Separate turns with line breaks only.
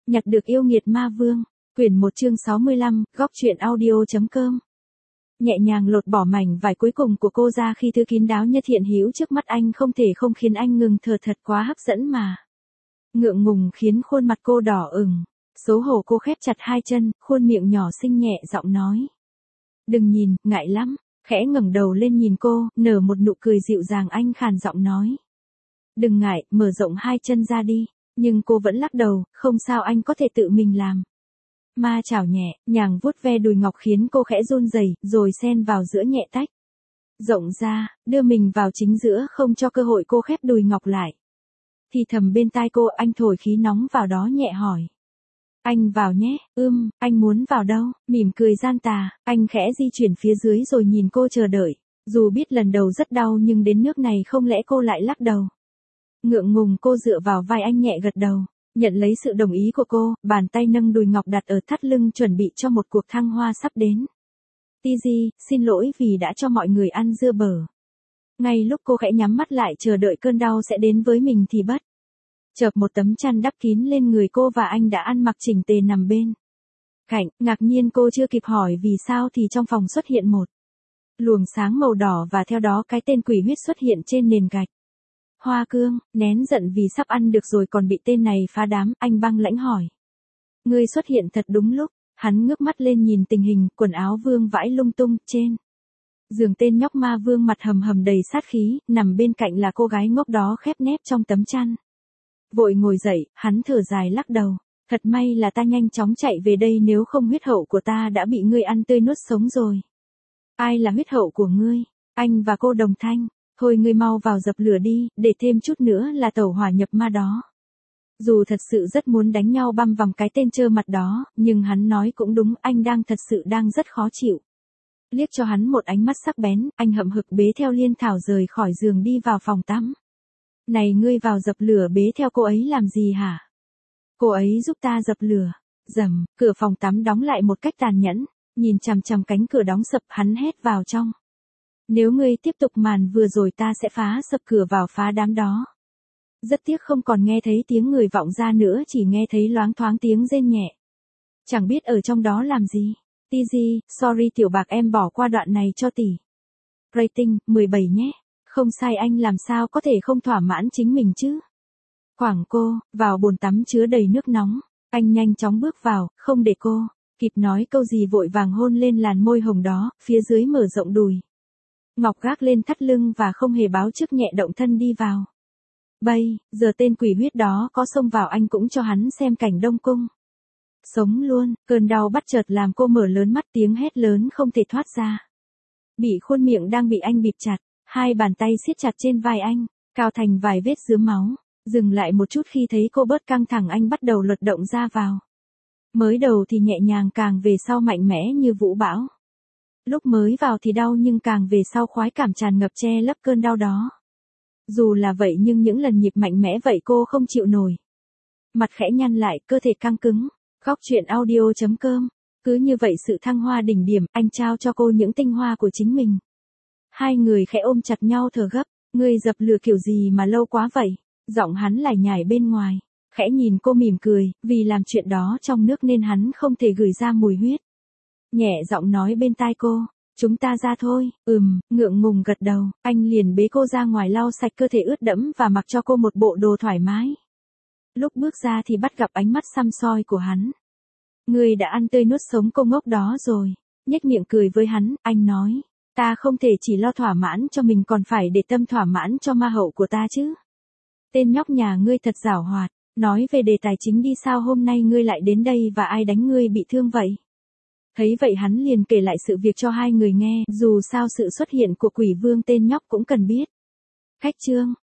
Nhặt được yêu nghiệt ma vương. Quyển 1 chương 65, góc truyện audio.com. Nhẹ nhàng lột bỏ mảnh vải cuối cùng của cô ra khi thứ kín đáo như thiện hữu trước mắt anh không thể không khiến anh ngừng thở, thật quá hấp dẫn mà. Ngượng ngùng khiến khuôn mặt cô đỏ ửng. Xấu hổ cô khép chặt hai chân, khuôn miệng nhỏ xinh nhẹ giọng nói. Đừng nhìn, ngại lắm. Khẽ ngẩng đầu lên nhìn cô, nở một nụ cười dịu dàng, anh khàn giọng nói. Đừng ngại, mở rộng hai chân ra đi. Nhưng cô vẫn lắc đầu, không sao, anh có thể tự mình làm. Ma chảo nhẹ, nhàng vuốt ve đùi ngọc khiến cô khẽ run rẩy, rồi xen vào giữa nhẹ tách. Rộng ra, đưa mình vào chính giữa không cho cơ hội cô khép đùi ngọc lại. Thì thầm bên tai cô, anh thổi khí nóng vào đó nhẹ hỏi. Anh vào nhé, anh muốn vào đâu? Mỉm cười gian tà, anh khẽ di chuyển phía dưới rồi nhìn cô chờ đợi. Dù biết lần đầu rất đau nhưng đến nước này không lẽ cô lại lắc đầu. Ngượng ngùng cô dựa vào vai anh nhẹ gật đầu. Nhận lấy sự đồng ý của cô, bàn tay nâng đùi ngọc đặt ở thắt lưng chuẩn bị cho một cuộc thăng hoa sắp đến. Tizi, xin lỗi vì đã cho mọi người ăn dưa bở. Ngay lúc cô khẽ nhắm mắt lại chờ đợi cơn đau sẽ đến với mình thì bất chợt một tấm chăn đắp kín lên người cô và anh đã ăn mặc chỉnh tề nằm bên cạnh. Ngạc nhiên cô chưa kịp hỏi vì sao thì trong phòng xuất hiện một luồng sáng màu đỏ và theo đó cái tên quỷ huyết xuất hiện trên nền gạch. Hoa Cương, nén giận vì sắp ăn được rồi còn bị tên này phá đám, anh băng lãnh hỏi. Ngươi xuất hiện thật đúng lúc, hắn ngước mắt lên nhìn tình hình, quần áo vương vãi lung tung, trên giường tên nhóc ma vương mặt hầm hầm đầy sát khí, nằm bên cạnh là cô gái ngốc đó khép nép trong tấm chăn. Vội ngồi dậy, hắn thở dài lắc đầu, thật may là ta nhanh chóng chạy về đây nếu không huyết hậu của ta đã bị ngươi ăn tươi nuốt sống rồi. Ai là huyết hậu của ngươi? Anh và cô đồng thanh. Thôi ngươi mau vào dập lửa đi, để thêm chút nữa là tẩu hỏa nhập ma đó. Dù thật sự rất muốn đánh nhau băm vằm cái tên trơ mặt đó, nhưng hắn nói cũng đúng, anh thật sự đang rất khó chịu. Liếc cho hắn một ánh mắt sắc bén, anh hậm hực bế theo Liên Thảo rời khỏi giường đi vào phòng tắm. Này ngươi vào dập lửa bế theo cô ấy làm gì hả? Cô ấy giúp ta dập lửa. Rầm, cửa phòng tắm đóng lại một cách tàn nhẫn, nhìn chằm chằm cánh cửa đóng sập hắn hét vào trong. Nếu ngươi tiếp tục màn vừa rồi ta sẽ phá sập cửa vào phá đám đó. Rất tiếc không còn nghe thấy tiếng người vọng ra nữa, chỉ nghe thấy loáng thoáng tiếng rên nhẹ. Chẳng biết ở trong đó làm gì. Tizi, sorry tiểu bạc em bỏ qua đoạn này cho tỷ. Rating, 17 nhé. Không sai, anh làm sao có thể không thỏa mãn chính mình chứ. Quảng cô, vào bồn tắm chứa đầy nước nóng. Anh nhanh chóng bước vào, không để cô kịp nói câu gì vội vàng hôn lên làn môi hồng đó, phía dưới mở rộng đùi. Ngọc gác lên thắt lưng và không hề báo trước nhẹ động thân đi vào. Giờ tên quỷ huyết đó có xông vào anh cũng cho hắn xem cảnh Đông Cung. Sống luôn, cơn đau bắt chợt làm cô mở lớn mắt, tiếng hét lớn không thể thoát ra. Bị khuôn miệng đang bị anh bịt chặt, hai bàn tay siết chặt trên vai anh, cao thành vài vết rướm máu. Dừng lại một chút khi thấy cô bớt căng thẳng anh bắt đầu luật động ra vào. Mới đầu thì nhẹ nhàng, càng về sau mạnh mẽ như vũ bão. Lúc mới vào thì đau nhưng càng về sau khoái cảm tràn ngập che lấp cơn đau đó. Dù là vậy nhưng những lần nhịp mạnh mẽ vậy cô không chịu nổi. Mặt khẽ nhăn lại, cơ thể căng cứng. Góc truyện audio.com. Cứ như vậy sự thăng hoa đỉnh điểm, anh trao cho cô những tinh hoa của chính mình. Hai người khẽ ôm chặt nhau thở gấp. Ngươi dập lửa kiểu gì mà lâu quá vậy? Giọng hắn lải nhải bên ngoài. Khẽ nhìn cô mỉm cười, vì làm chuyện đó trong nước nên hắn không thể gửi ra mùi huyết. Nhẹ giọng nói bên tai cô, chúng ta ra thôi. Ngượng ngùng gật đầu, anh liền bế cô ra ngoài lau sạch cơ thể ướt đẫm và mặc cho cô một bộ đồ thoải mái. Lúc bước ra thì bắt gặp ánh mắt săm soi của hắn. Ngươi đã ăn tươi nuốt sống cô ngốc đó rồi. Nhếch miệng cười với hắn, anh nói, ta không thể chỉ lo thỏa mãn cho mình còn phải để tâm thỏa mãn cho ma hậu của ta chứ. Tên nhóc nhà ngươi thật giảo hoạt, nói về đề tài chính đi, sao hôm nay ngươi lại đến đây và ai đánh ngươi bị thương vậy? Thấy vậy hắn liền kể lại sự việc cho hai người nghe, dù sao sự xuất hiện của quỷ vương tên nhóc cũng cần biết. Khách trương,